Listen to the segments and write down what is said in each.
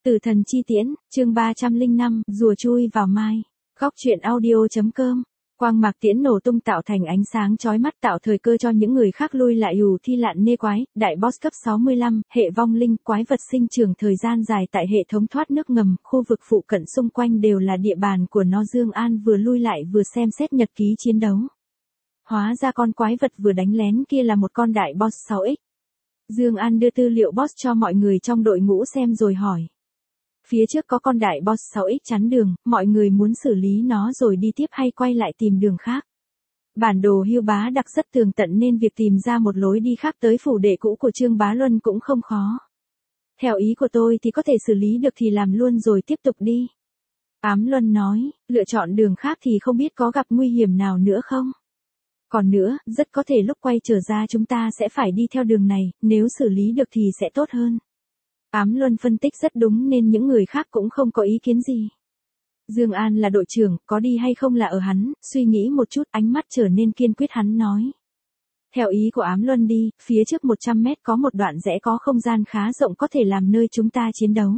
Tử thần chi tiễn, chương 305, rùa chui vào mai. Góc truyện audio.com. Quang mạc tiễn nổ tung tạo thành ánh sáng chói mắt, tạo thời cơ cho những người khác lui lại. Ù Thi Lạn Nê quái, đại boss cấp 65, hệ vong linh, quái vật sinh trưởng thời gian dài tại hệ thống thoát nước ngầm, khu vực phụ cận xung quanh đều là địa bàn của nó. Dương An vừa lui lại vừa xem xét nhật ký chiến đấu. Hóa ra con quái vật vừa đánh lén kia là một con đại boss 6x. Dương An đưa tư liệu boss cho mọi người trong đội ngũ xem rồi hỏi. Phía trước có con đại boss 6x chắn đường, mọi người muốn xử lý nó rồi đi tiếp hay quay lại tìm đường khác. Bản đồ Hưu Bá Đặc rất tường tận nên việc tìm ra một lối đi khác tới phủ đệ cũ của Trương Bá Luân cũng không khó. Theo ý của tôi thì có thể xử lý được thì làm luôn rồi tiếp tục đi. Ám Luân nói, lựa chọn đường khác thì không biết có gặp nguy hiểm nào nữa không? Còn nữa, rất có thể lúc quay trở ra chúng ta sẽ phải đi theo đường này, nếu xử lý được thì sẽ tốt hơn. Ám Luân phân tích rất đúng nên những người khác cũng không có ý kiến gì. Dương An là đội trưởng, có đi hay không là ở hắn, suy nghĩ một chút, ánh mắt trở nên kiên quyết, hắn nói. Theo ý của Ám Luân đi, phía trước 100 mét có một đoạn rẽ có không gian khá rộng có thể làm nơi chúng ta chiến đấu.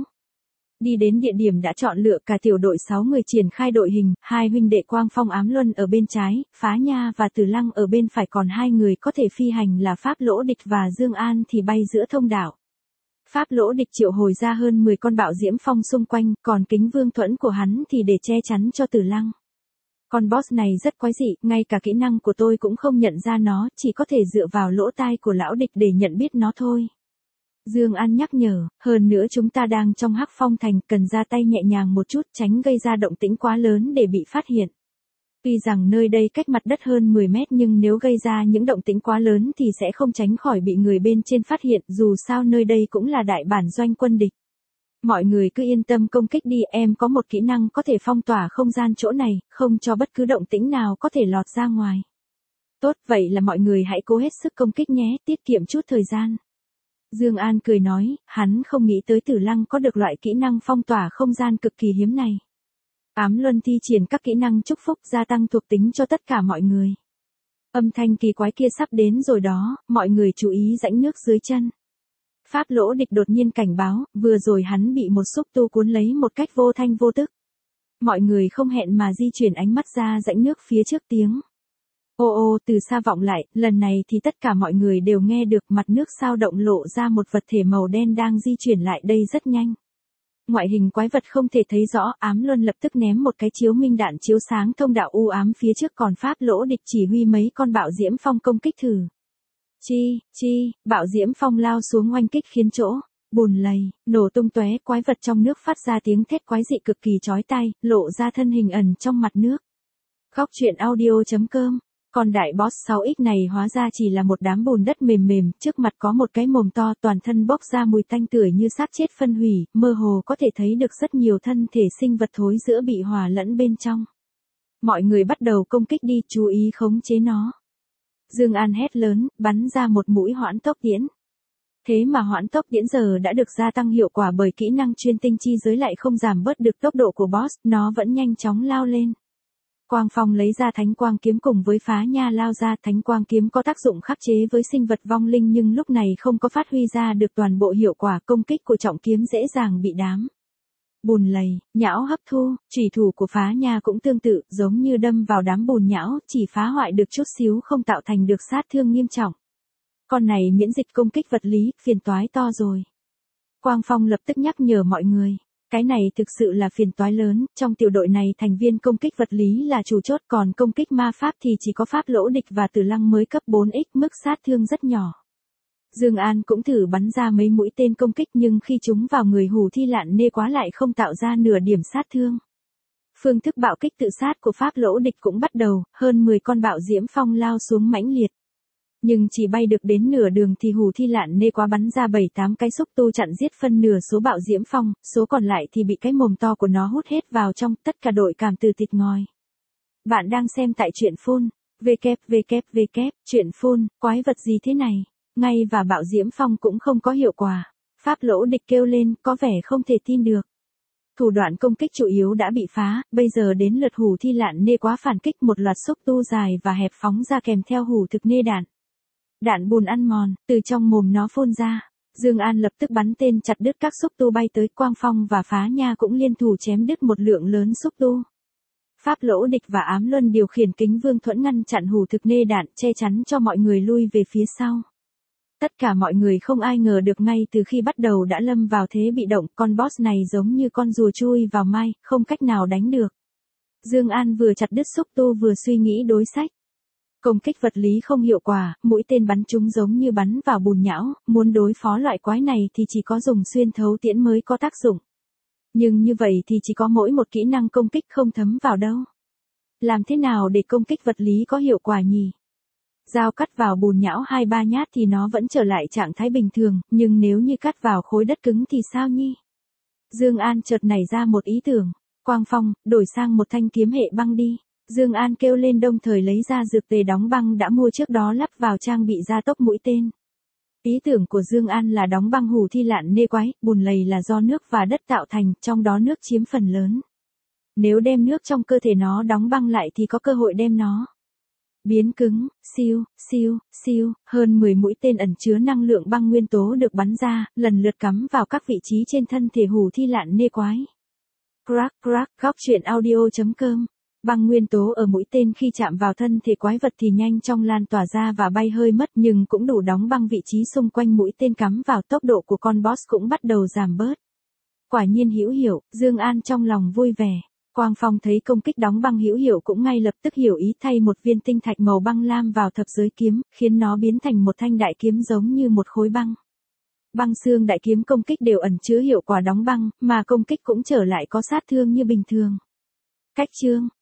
Đi đến địa điểm đã chọn lựa, cả tiểu đội 6 người triển khai đội hình, hai huynh đệ Quang Phong Ám Luân ở bên trái, Phá Nha và Từ Lăng ở bên phải, còn hai người có thể phi hành là Pháp Lỗ Địch và Dương An thì bay giữa thông đạo. Pháp Lỗ Địch triệu hồi ra hơn 10 con bạo diễm phong xung quanh, còn Kính Vương Thuẫn của hắn thì để che chắn cho Từ Lăng. Con boss này rất quái dị, ngay cả kỹ năng của tôi cũng không nhận ra nó, chỉ có thể dựa vào lỗ tai của lão địch để nhận biết nó thôi. Dương An nhắc nhở, hơn nữa chúng ta đang trong Hắc Phong Thành, cần ra tay nhẹ nhàng một chút, tránh gây ra động tĩnh quá lớn để bị phát hiện. Tuy rằng nơi đây cách mặt đất hơn 10 mét nhưng nếu gây ra những động tĩnh quá lớn thì sẽ không tránh khỏi bị người bên trên phát hiện, dù sao nơi đây cũng là đại bản doanh quân địch. Mọi người cứ yên tâm công kích đi, em có một kỹ năng có thể phong tỏa không gian chỗ này, không cho bất cứ động tĩnh nào có thể lọt ra ngoài. Tốt, vậy là mọi người hãy cố hết sức công kích nhé, tiết kiệm chút thời gian. Dương An cười nói, hắn không nghĩ tới Tử Lăng có được loại kỹ năng phong tỏa không gian cực kỳ hiếm này. Ám Luân thi triển các kỹ năng chúc phúc gia tăng thuộc tính cho tất cả mọi người. Âm thanh kỳ quái kia sắp đến rồi đó, mọi người chú ý rãnh nước dưới chân. Pháp Lỗ Địch đột nhiên cảnh báo, vừa rồi hắn bị một xúc tu cuốn lấy một cách vô thanh vô tức. Mọi người không hẹn mà di chuyển ánh mắt ra rãnh nước phía trước, tiếng ô ô từ xa vọng lại, lần này thì tất cả mọi người đều nghe được, mặt nước sao động lộ ra một vật thể màu đen đang di chuyển lại đây rất nhanh. Ngoại hình quái vật không thể thấy rõ, Ám Luân lập tức ném một cái chiếu minh đạn chiếu sáng thông đạo u ám phía trước, còn Pháp Lỗ Địch chỉ huy mấy con bạo diễm phong công kích thử. Bạo diễm phong lao xuống oanh kích khiến chỗ bùn lầy nổ tung tóe, quái vật trong nước phát ra tiếng thét quái dị cực kỳ chói tai, lộ ra thân hình ẩn trong mặt nước. Góc truyện audio.com. Còn đại boss 6x này hóa ra chỉ là một đám bùn đất mềm mềm, trước mặt có một cái mồm to, toàn thân bốc ra mùi tanh tưởi như xác chết phân hủy, mơ hồ có thể thấy được rất nhiều thân thể sinh vật thối rữa bị hòa lẫn bên trong. Mọi người bắt đầu công kích đi, chú ý khống chế nó. Dương An hét lớn, bắn ra một mũi hoãn tốc tiễn. Thế mà hoãn tốc tiễn giờ đã được gia tăng hiệu quả bởi kỹ năng chuyên tinh chi giới, lại không giảm bớt được tốc độ của boss, nó vẫn nhanh chóng lao lên. Quang Phong lấy ra Thánh Quang Kiếm cùng với Phá Nha lao ra. Thánh Quang Kiếm có tác dụng khắc chế với sinh vật vong linh nhưng lúc này không có phát huy ra được toàn bộ hiệu quả, công kích của trọng kiếm dễ dàng bị đám bùn lầy, nhão hấp thu. Chủy thủ của Phá Nha cũng tương tự, giống như đâm vào đám bùn nhão, chỉ phá hoại được chút xíu, không tạo thành được sát thương nghiêm trọng. Con này miễn dịch công kích vật lý, phiền toái to rồi. Quang Phong lập tức nhắc nhở mọi người. Cái này thực sự là phiền toái lớn, trong tiểu đội này thành viên công kích vật lý là chủ chốt, còn công kích ma pháp thì chỉ có Pháp Lỗ Địch và Tử Lăng mới cấp 4x, mức sát thương rất nhỏ. Dương An cũng thử bắn ra mấy mũi tên công kích nhưng khi chúng vào người Hù Thi Lạn Nê quá lại không tạo ra nửa điểm sát thương. Phương thức bạo kích tự sát của Pháp Lỗ Địch cũng bắt đầu, hơn 10 con bạo diễm phong lao xuống mãnh liệt. Nhưng chỉ bay được đến nửa đường thì Hù Thi Lạn Nê quá bắn ra 7-8 cái xúc tu chặn giết phân nửa số bạo diễm phong, số còn lại thì bị cái mồm to của nó hút hết vào trong, tất cả đội cảm từ thịt ngòi. Bạn đang xem tại truyện phun, www, truyện phun, quái vật gì thế này, ngay và bạo diễm phong cũng không có hiệu quả. Pháp Lỗ Địch kêu lên, có vẻ không thể tin được. Thủ đoạn công kích chủ yếu đã bị phá, bây giờ đến lượt Hù Thi Lạn Nê quá phản kích, một loạt xúc tu dài và hẹp phóng ra kèm theo hù thực nê đạn. Đạn bùn ăn mòn, từ trong mồm nó phun ra. Dương An lập tức bắn tên chặt đứt các xúc tu bay tới, Quang Phong và Phá Nha cũng liên thủ chém đứt một lượng lớn xúc tu. Pháp Lỗ Địch và Ám Luân điều khiển Kính Vương Thuẫn ngăn chặn Hủ Thực Nê đạn, che chắn cho mọi người lui về phía sau. Tất cả mọi người không ai ngờ được ngay từ khi bắt đầu đã lâm vào thế bị động, con boss này giống như con rùa chui vào mai, không cách nào đánh được. Dương An vừa chặt đứt xúc tu vừa suy nghĩ đối sách. Công kích vật lý không hiệu quả, mũi tên bắn chúng giống như bắn vào bùn nhão, muốn đối phó loại quái này thì chỉ có dùng xuyên thấu tiễn mới có tác dụng. Nhưng như vậy thì chỉ có mỗi một kỹ năng công kích không thấm vào đâu. Làm thế nào để công kích vật lý có hiệu quả nhỉ? Dao cắt vào bùn nhão 2-3 nhát thì nó vẫn trở lại trạng thái bình thường, nhưng nếu như cắt vào khối đất cứng thì sao nhỉ? Dương An chợt nảy ra một ý tưởng. Quang Phong, đổi sang một thanh kiếm hệ băng đi. Dương An kêu lên, đồng thời lấy ra dược tề đóng băng đã mua trước đó lắp vào trang bị gia tốc mũi tên. Ý tưởng của Dương An là đóng băng Hủ Thi Lạn Nê Quái, bùn lầy là do nước và đất tạo thành, trong đó nước chiếm phần lớn. Nếu đem nước trong cơ thể nó đóng băng lại thì có cơ hội đem nó biến cứng. Siêu, siêu, siêu, hơn 10 mũi tên ẩn chứa năng lượng băng nguyên tố được bắn ra, lần lượt cắm vào các vị trí trên thân thể Hủ Thi Lạn Nê Quái. Crack crack, goctruyện.audio.com. Băng nguyên tố ở mũi tên khi chạm vào thân thể quái vật thì nhanh chóng lan tỏa ra và bay hơi mất, nhưng cũng đủ đóng băng vị trí xung quanh mũi tên cắm vào, tốc độ của con boss cũng bắt đầu giảm bớt. Quả nhiên hữu hiệu, Dương An trong lòng vui vẻ. Quang Phong thấy công kích đóng băng hữu hiệu cũng ngay lập tức hiểu ý, thay một viên tinh thạch màu băng lam vào thập giới kiếm, khiến nó biến thành một thanh đại kiếm giống như một khối băng. Băng xương đại kiếm công kích đều ẩn chứa hiệu quả đóng băng, mà công kích cũng trở lại có sát thương như bình thường. Cách chương